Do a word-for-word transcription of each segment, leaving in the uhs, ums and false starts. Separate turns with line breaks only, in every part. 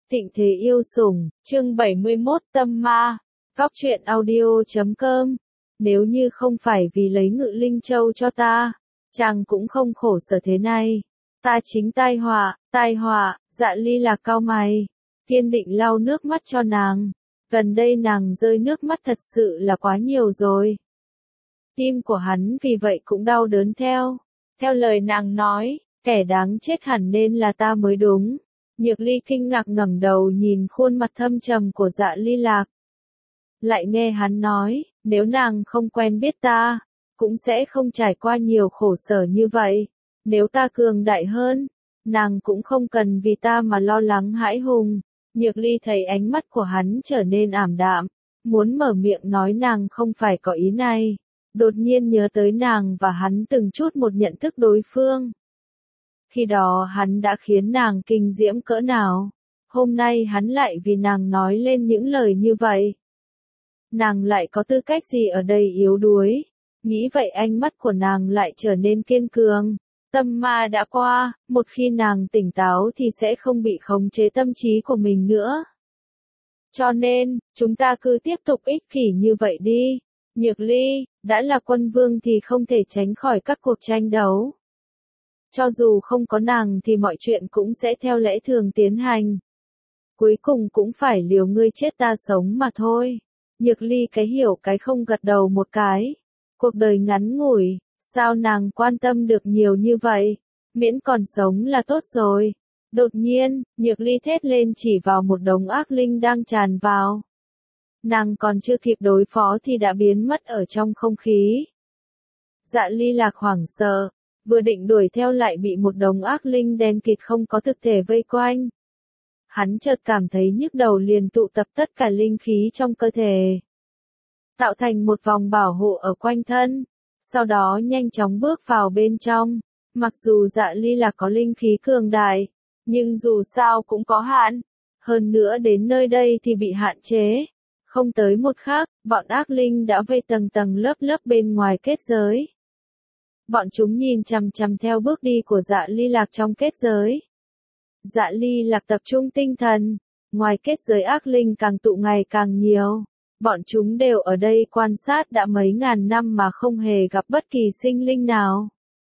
Thịnh thế yêu sủng, chương bảy mươi mốt tâm ma, góc truyện audio chấm com. Nếu như không phải vì lấy Ngự Linh Châu cho ta, chàng cũng không khổ sở thế này. Ta chính tai họa, tai họa, Dạ Ly Lạc cau mày, kiên định lau nước mắt cho nàng. Gần đây nàng rơi nước mắt thật sự là quá nhiều rồi. Tim của hắn vì vậy cũng đau đớn theo. Theo lời nàng nói, kẻ đáng chết hẳn nên là ta mới đúng. Nhược Ly kinh ngạc ngẩng đầu nhìn khuôn mặt thâm trầm của Dạ Ly Lạc. Lại nghe hắn nói, nếu nàng không quen biết ta, cũng sẽ không trải qua nhiều khổ sở như vậy. Nếu ta cường đại hơn, nàng cũng không cần vì ta mà lo lắng hãi hùng. Nhược Ly thấy ánh mắt của hắn trở nên ảm đạm, muốn mở miệng nói nàng không phải có ý này. Đột nhiên nhớ tới nàng và hắn từng chút một nhận thức đối phương. Khi đó hắn đã khiến nàng kinh diễm cỡ nào, hôm nay hắn lại vì nàng nói lên những lời như vậy. Nàng lại có tư cách gì ở đây yếu đuối, nghĩ vậy ánh mắt của nàng lại trở nên kiên cường. Tâm ma đã qua, một khi nàng tỉnh táo thì sẽ không bị khống chế tâm trí của mình nữa. Cho nên, chúng ta cứ tiếp tục ích kỷ như vậy đi. Nhược Ly, đã là quân vương thì không thể tránh khỏi các cuộc tranh đấu. Cho dù không có nàng thì mọi chuyện cũng sẽ theo lẽ thường tiến hành. Cuối cùng cũng phải liều ngươi chết ta sống mà thôi. Nhược Ly cái hiểu cái không gật đầu một cái. Cuộc đời ngắn ngủi, sao nàng quan tâm được nhiều như vậy? Miễn còn sống là tốt rồi. Đột nhiên, Nhược Ly thét lên chỉ vào một đống ác linh đang tràn vào. Nàng còn chưa kịp đối phó thì đã biến mất ở trong không khí. Dạ Ly Lạc hoảng sợ, vừa định đuổi theo lại bị một đống ác linh đen kịt không có thực thể vây quanh. Hắn chợt cảm thấy nhức đầu liền tụ tập tất cả linh khí trong cơ thể, tạo thành một vòng bảo hộ ở quanh thân, sau đó nhanh chóng bước vào bên trong. Mặc dù Dạ Ly Lạc có linh khí cường đại, nhưng dù sao cũng có hạn, hơn nữa đến nơi đây thì bị hạn chế. Không tới một khắc, bọn ác linh đã vây tầng tầng lớp lớp bên ngoài kết giới. Bọn chúng nhìn chằm chằm theo bước đi của Dạ Ly Lạc trong kết giới. Dạ Ly Lạc tập trung tinh thần, ngoài kết giới ác linh càng tụ ngày càng nhiều. Bọn chúng đều ở đây quan sát đã mấy ngàn năm mà không hề gặp bất kỳ sinh linh nào.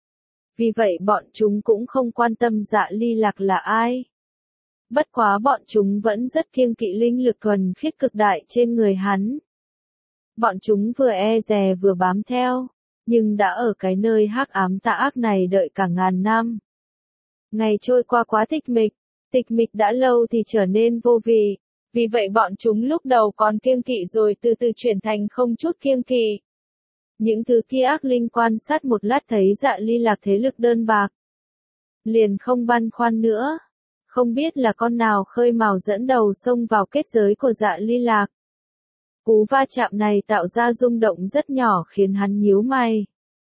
Vì vậy bọn chúng cũng không quan tâm Dạ Ly Lạc là ai. Bất quá bọn chúng vẫn rất kiêng kỵ linh lực thuần khiết cực đại trên người hắn. Bọn chúng vừa e dè vừa bám theo, nhưng đã ở cái nơi hắc ám tà ác này đợi cả ngàn năm. Ngày trôi qua quá tịch mịch, tịch mịch đã lâu thì trở nên vô vị, vì vậy bọn chúng lúc đầu còn kiêng kỵ rồi từ từ chuyển thành không chút kiêng kỵ. Những thứ kia ác linh quan sát một lát thấy Dạ Ly Lạc thế lực đơn bạc, liền không băn khoăn nữa. Không biết là con nào khơi mào dẫn đầu xông vào kết giới của Dạ Ly Lạc. Cú va chạm này tạo ra rung động rất nhỏ khiến hắn nhíu mày.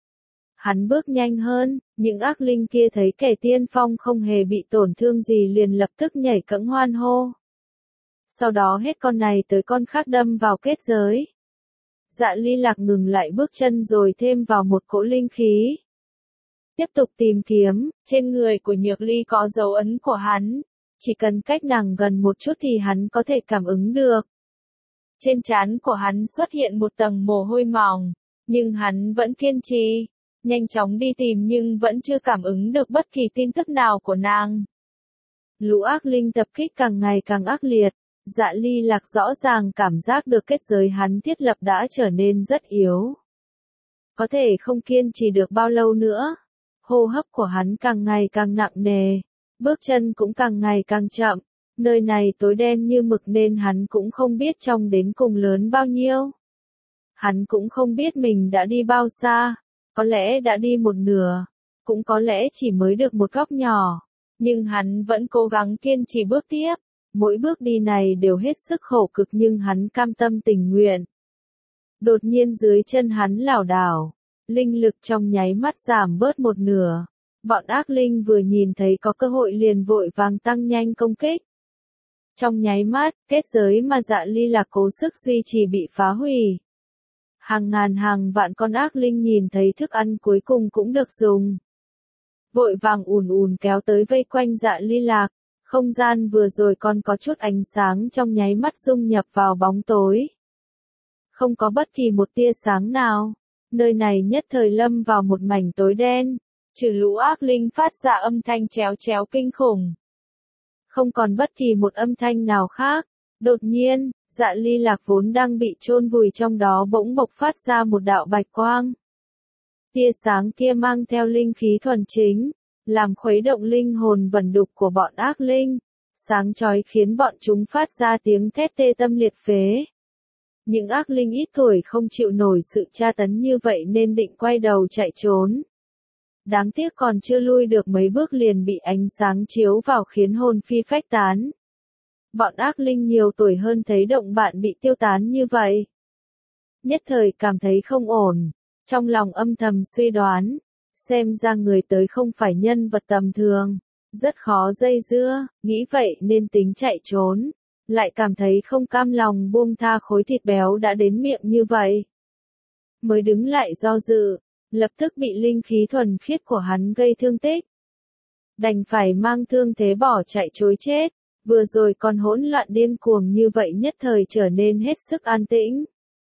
Hắn bước nhanh hơn, những ác linh kia thấy kẻ tiên phong không hề bị tổn thương gì liền lập tức nhảy cẫng hoan hô. Sau đó hết con này tới con khác đâm vào kết giới. Dạ Ly Lạc ngừng lại bước chân rồi thêm vào một cỗ linh khí. Tiếp tục tìm kiếm, trên người của Nhược Ly có dấu ấn của hắn, chỉ cần cách nàng gần một chút thì hắn có thể cảm ứng được. Trên trán của hắn xuất hiện một tầng mồ hôi mỏng, nhưng hắn vẫn kiên trì, nhanh chóng đi tìm nhưng vẫn chưa cảm ứng được bất kỳ tin tức nào của nàng. Lũ ác linh tập kích càng ngày càng ác liệt, Dạ Ly Lạc rõ ràng cảm giác được kết giới hắn thiết lập đã trở nên rất yếu. Có thể không kiên trì được bao lâu nữa. Hô hấp của hắn càng ngày càng nặng nề, bước chân cũng càng ngày càng chậm, nơi này tối đen như mực nên hắn cũng không biết trong đến cùng lớn bao nhiêu. Hắn cũng không biết mình đã đi bao xa, có lẽ đã đi một nửa, cũng có lẽ chỉ mới được một góc nhỏ, nhưng hắn vẫn cố gắng kiên trì bước tiếp, mỗi bước đi này đều hết sức khổ cực nhưng hắn cam tâm tình nguyện. Đột nhiên dưới chân hắn lảo đảo. Linh lực trong nháy mắt giảm bớt một nửa. Bọn ác linh vừa nhìn thấy có cơ hội liền vội vàng tăng nhanh công kích. Trong nháy mắt, kết giới mà Dạ Ly Lạc cố sức duy trì bị phá hủy. Hàng ngàn hàng vạn con ác linh nhìn thấy thức ăn cuối cùng cũng được dùng. Vội vàng ùn ùn kéo tới vây quanh Dạ Ly Lạc. Không gian vừa rồi còn có chút ánh sáng trong nháy mắt dung nhập vào bóng tối. Không có bất kỳ một tia sáng nào. Nơi này nhất thời lâm vào một mảnh tối đen. Trừ lũ ác linh phát ra âm thanh chéo chéo kinh khủng. Không còn bất kỳ một âm thanh nào khác. Đột nhiên, Dạ Ly Lạc vốn đang bị chôn vùi trong đó bỗng bộc phát ra một đạo bạch quang. Tia sáng kia mang theo linh khí thuần chính, làm khuấy động linh hồn vẩn đục của bọn ác linh. Sáng chói khiến bọn chúng phát ra tiếng thét tê tâm liệt phế. Những ác linh ít tuổi không chịu nổi sự tra tấn như vậy nên định quay đầu chạy trốn. Đáng tiếc còn chưa lui được mấy bước liền bị ánh sáng chiếu vào khiến hồn phi phách tán. Bọn ác linh nhiều tuổi hơn thấy động bạn bị tiêu tán như vậy. Nhất thời cảm thấy không ổn, trong lòng âm thầm suy đoán, xem ra người tới không phải nhân vật tầm thường, rất khó dây dưa, nghĩ vậy nên tính chạy trốn, lại cảm thấy không cam lòng buông tha khối thịt béo đã đến miệng như vậy. Mới đứng lại do dự, lập tức bị linh khí thuần khiết của hắn gây thương tích. Đành phải mang thương thế bỏ chạy trối chết. Vừa rồi còn hỗn loạn điên cuồng như vậy nhất thời trở nên hết sức an tĩnh.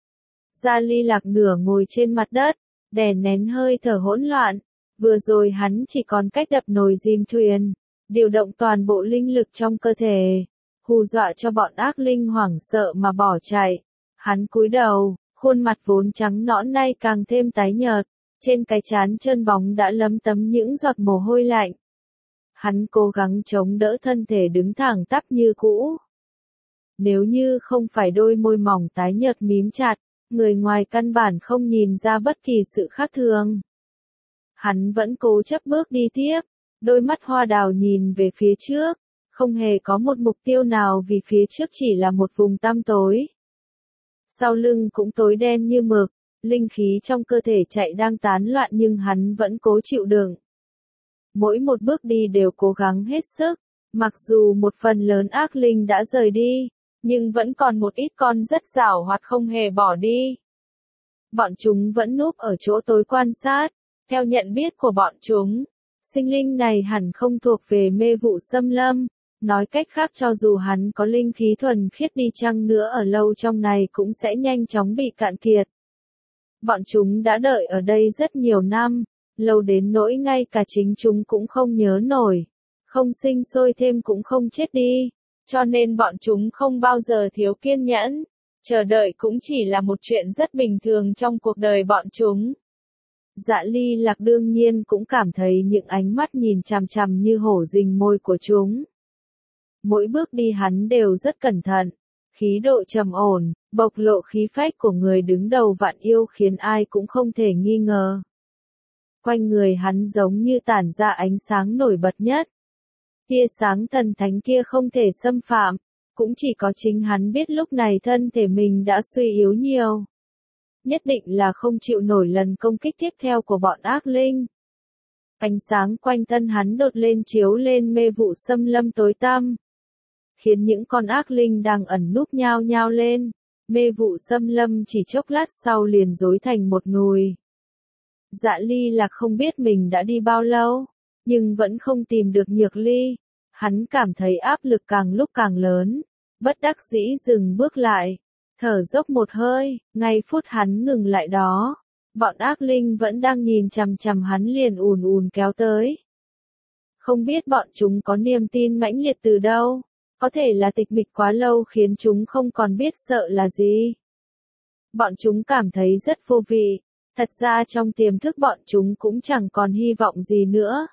Dạ Ly Lạc nửa ngồi trên mặt đất, đè nén hơi thở hỗn loạn. Vừa rồi hắn chỉ còn cách đập nồi dìm thuyền, điều động toàn bộ linh lực trong cơ thể, hù dọa cho bọn ác linh hoảng sợ mà bỏ chạy. Hắn cúi đầu, khuôn mặt vốn trắng nõn nay càng thêm tái nhợt, trên cái trán trơn bóng đã lấm tấm những giọt mồ hôi lạnh. Hắn cố gắng chống đỡ thân thể đứng thẳng tắp như cũ. Nếu như không phải đôi môi mỏng tái nhợt mím chặt, người ngoài căn bản không nhìn ra bất kỳ sự khác thường. Hắn vẫn cố chấp bước đi tiếp, đôi mắt hoa đào nhìn về phía trước, không hề có một mục tiêu nào vì phía trước chỉ là một vùng tăm tối. Sau lưng cũng tối đen như mực, linh khí trong cơ thể chạy đang tán loạn nhưng hắn vẫn cố chịu đựng. Mỗi một bước đi đều cố gắng hết sức, mặc dù một phần lớn ác linh đã rời đi, nhưng vẫn còn một ít con rất giảo hoạt không hề bỏ đi. Bọn chúng vẫn núp ở chỗ tối quan sát, theo nhận biết của bọn chúng, sinh linh này hẳn không thuộc về mê vụ xâm lâm, nói cách khác cho dù hắn có linh khí thuần khiết đi chăng nữa ở lâu trong này cũng sẽ nhanh chóng bị cạn kiệt. Bọn chúng đã đợi ở đây rất nhiều năm. Lâu đến nỗi ngay cả chính chúng cũng không nhớ nổi, không sinh sôi thêm cũng không chết đi, cho nên bọn chúng không bao giờ thiếu kiên nhẫn, chờ đợi cũng chỉ là một chuyện rất bình thường trong cuộc đời bọn chúng. Dạ Ly Lạc đương nhiên cũng cảm thấy những ánh mắt nhìn chằm chằm như hổ rình mồi của chúng. Mỗi bước đi hắn đều rất cẩn thận, khí độ trầm ổn, bộc lộ khí phách của người đứng đầu vạn yêu khiến ai cũng không thể nghi ngờ. Quanh người hắn giống như tản ra ánh sáng nổi bật nhất. Tia sáng thần thánh kia không thể xâm phạm, cũng chỉ có chính hắn biết lúc này thân thể mình đã suy yếu nhiều. Nhất định là không chịu nổi lần công kích tiếp theo của bọn ác linh. Ánh sáng quanh thân hắn đột lên chiếu lên mê vụ xâm lâm tối tăm, khiến những con ác linh đang ẩn núp nhao nhao lên. Mê vụ xâm lâm chỉ chốc lát sau liền rối thành một nùi. Dạ Ly Lạc không biết mình đã đi bao lâu, nhưng vẫn không tìm được Nhược Ly. Hắn cảm thấy áp lực càng lúc càng lớn, bất đắc dĩ dừng bước lại, thở dốc một hơi, ngay phút hắn ngừng lại đó, bọn ác linh vẫn đang nhìn chằm chằm hắn liền ùn ùn kéo tới. Không biết bọn chúng có niềm tin mãnh liệt từ đâu, có thể là tịch mịch quá lâu khiến chúng không còn biết sợ là gì. Bọn chúng cảm thấy rất vô vị. Thật ra trong tiềm thức bọn chúng cũng chẳng còn hy vọng gì nữa.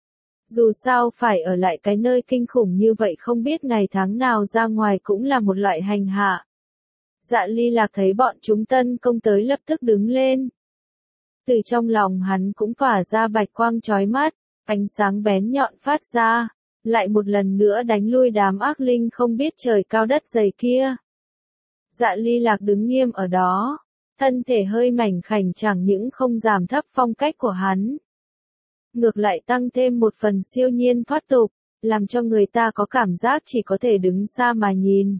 Dù sao phải ở lại cái nơi kinh khủng như vậy không biết ngày tháng nào ra ngoài cũng là một loại hành hạ. Dạ Ly Lạc thấy bọn chúng tấn công tới lập tức đứng lên. Từ trong lòng hắn cũng tỏa ra bạch quang chói mắt, ánh sáng bén nhọn phát ra, lại một lần nữa đánh lui đám ác linh không biết trời cao đất dày kia. Dạ Ly Lạc đứng nghiêm ở đó. Thân thể hơi mảnh khảnh chẳng những không giảm thấp phong cách của hắn. Ngược lại tăng thêm một phần siêu nhiên thoát tục, làm cho người ta có cảm giác chỉ có thể đứng xa mà nhìn.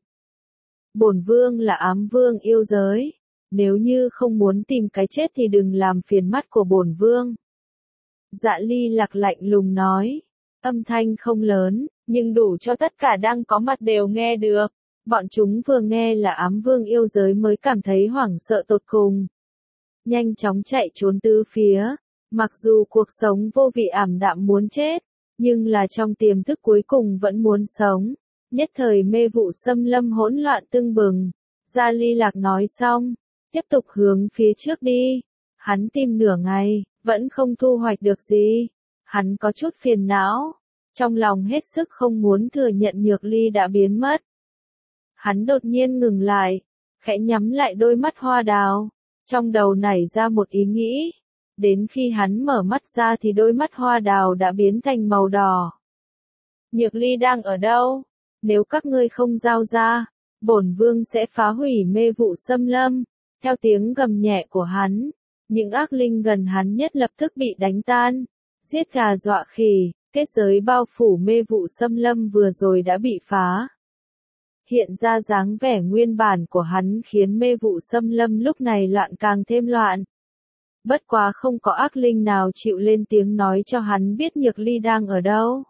Bổn vương là ám vương yêu giới. Nếu như không muốn tìm cái chết thì đừng làm phiền mắt của bổn vương. Dạ Ly Lạc lạnh lùng nói. Âm thanh không lớn, nhưng đủ cho tất cả đang có mặt đều nghe được. Bọn chúng vừa nghe là ám vương yêu giới mới cảm thấy hoảng sợ tột cùng. Nhanh chóng chạy trốn tứ phía. Mặc dù cuộc sống vô vị ảm đạm muốn chết, nhưng là trong tiềm thức cuối cùng vẫn muốn sống. Nhất thời mê vụ xâm lâm hỗn loạn tưng bừng. Gia Ly Lạc nói xong, tiếp tục hướng phía trước đi. Hắn tìm nửa ngày, vẫn không thu hoạch được gì. Hắn có chút phiền não, trong lòng hết sức không muốn thừa nhận Nhược Ly đã biến mất. Hắn đột nhiên ngừng lại, khẽ nhắm lại đôi mắt hoa đào, trong đầu nảy ra một ý nghĩ. Đến khi hắn mở mắt ra thì đôi mắt hoa đào đã biến thành màu đỏ. Nhược Ly đang ở đâu? Nếu các ngươi không giao ra, bổn vương sẽ phá hủy mê vụ xâm lâm. Theo tiếng gầm nhẹ của hắn, những ác linh gần hắn nhất lập tức bị đánh tan. Giết gà dọa khỉ, kết giới bao phủ mê vụ xâm lâm vừa rồi đã bị phá. Hiện ra dáng vẻ nguyên bản của hắn khiến mê vụ xâm lâm lúc này loạn càng thêm loạn. Bất quá không có ác linh nào chịu lên tiếng nói cho hắn biết Nhược Ly đang ở đâu.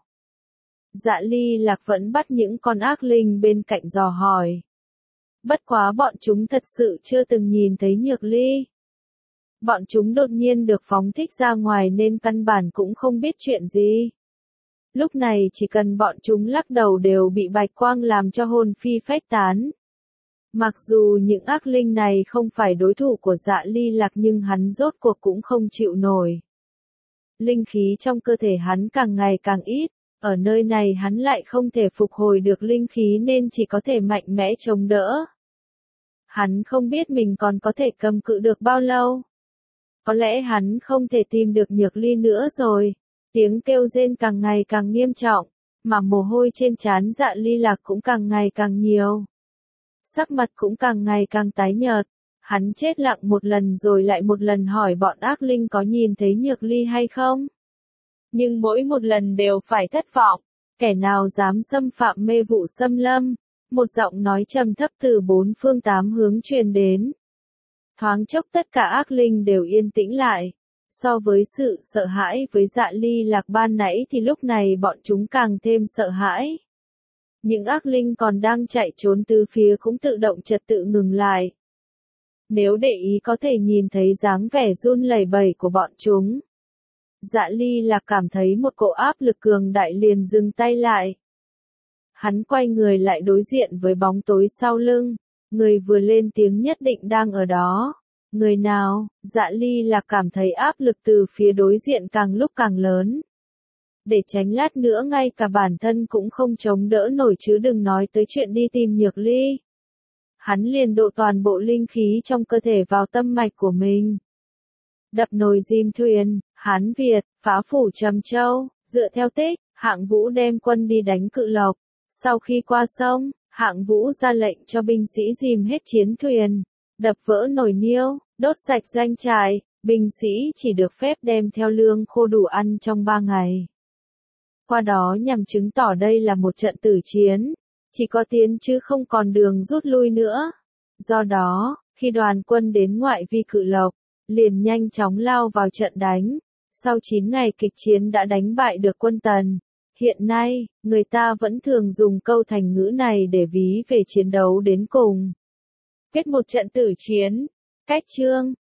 Dạ Ly Lạc vẫn bắt những con ác linh bên cạnh dò hỏi. Bất quá bọn chúng thật sự chưa từng nhìn thấy Nhược Ly. Bọn chúng đột nhiên được phóng thích ra ngoài nên căn bản cũng không biết chuyện gì. Lúc này chỉ cần bọn chúng lắc đầu đều bị bạch quang làm cho hồn phi phách tán. Mặc dù những ác linh này không phải đối thủ của Dạ Ly Lạc nhưng hắn rốt cuộc cũng không chịu nổi. Linh khí trong cơ thể hắn càng ngày càng ít, ở nơi này hắn lại không thể phục hồi được linh khí nên chỉ có thể mạnh mẽ chống đỡ. Hắn không biết mình còn có thể cầm cự được bao lâu. Có lẽ hắn không thể tìm được Nhược Ly nữa rồi. Tiếng kêu rên càng ngày càng nghiêm trọng, mà mồ hôi trên trán Dạ Ly Lạc cũng càng ngày càng nhiều. Sắc mặt cũng càng ngày càng tái nhợt. Hắn chết lặng một lần rồi lại một lần hỏi bọn ác linh có nhìn thấy Nhược Ly hay không. Nhưng mỗi một lần đều phải thất vọng. Kẻ nào dám xâm phạm mê vụ xâm lâm? Một giọng nói trầm thấp từ bốn phương tám hướng truyền đến. Thoáng chốc tất cả ác linh đều yên tĩnh lại. So với sự sợ hãi với Dạ Ly Lạc ban nãy thì lúc này bọn chúng càng thêm sợ hãi. Những ác linh còn đang chạy trốn từ phía cũng tự động trật tự ngừng lại. Nếu để ý có thể nhìn thấy dáng vẻ run lẩy bẩy của bọn chúng. Dạ Ly Lạc cảm thấy một cỗ áp lực cường đại liền dừng tay lại. Hắn quay người lại đối diện với bóng tối sau lưng. Người vừa lên tiếng nhất định đang ở đó. Người nào? Dạ Ly Lạc cảm thấy áp lực từ phía đối diện càng lúc càng lớn. Để tránh lát nữa ngay cả bản thân cũng không chống đỡ nổi chứ đừng nói tới chuyện đi tìm Nhược Ly. Hắn liền độ toàn bộ linh khí trong cơ thể vào tâm mạch của mình. Đập nồi dìm thuyền, Hán Việt, phá phủ Trầm Châu, dựa theo tích, Hạng Vũ đem quân đi đánh Cự Lộc. Sau khi qua sông, Hạng Vũ ra lệnh cho binh sĩ dìm hết chiến thuyền, đập vỡ nồi niêu, đốt sạch doanh trại, binh sĩ chỉ được phép đem theo lương khô đủ ăn trong ba ngày. Qua đó nhằm chứng tỏ đây là một trận tử chiến, chỉ có tiến chứ không còn đường rút lui nữa. Do đó, khi đoàn quân đến ngoại vi Cự Lộc, liền nhanh chóng lao vào trận đánh. Sau chín ngày kịch chiến đã đánh bại được quân Tần. Hiện nay, người ta vẫn thường dùng câu thành ngữ này để ví về chiến đấu đến cùng. Kết một trận tử chiến. Cách chương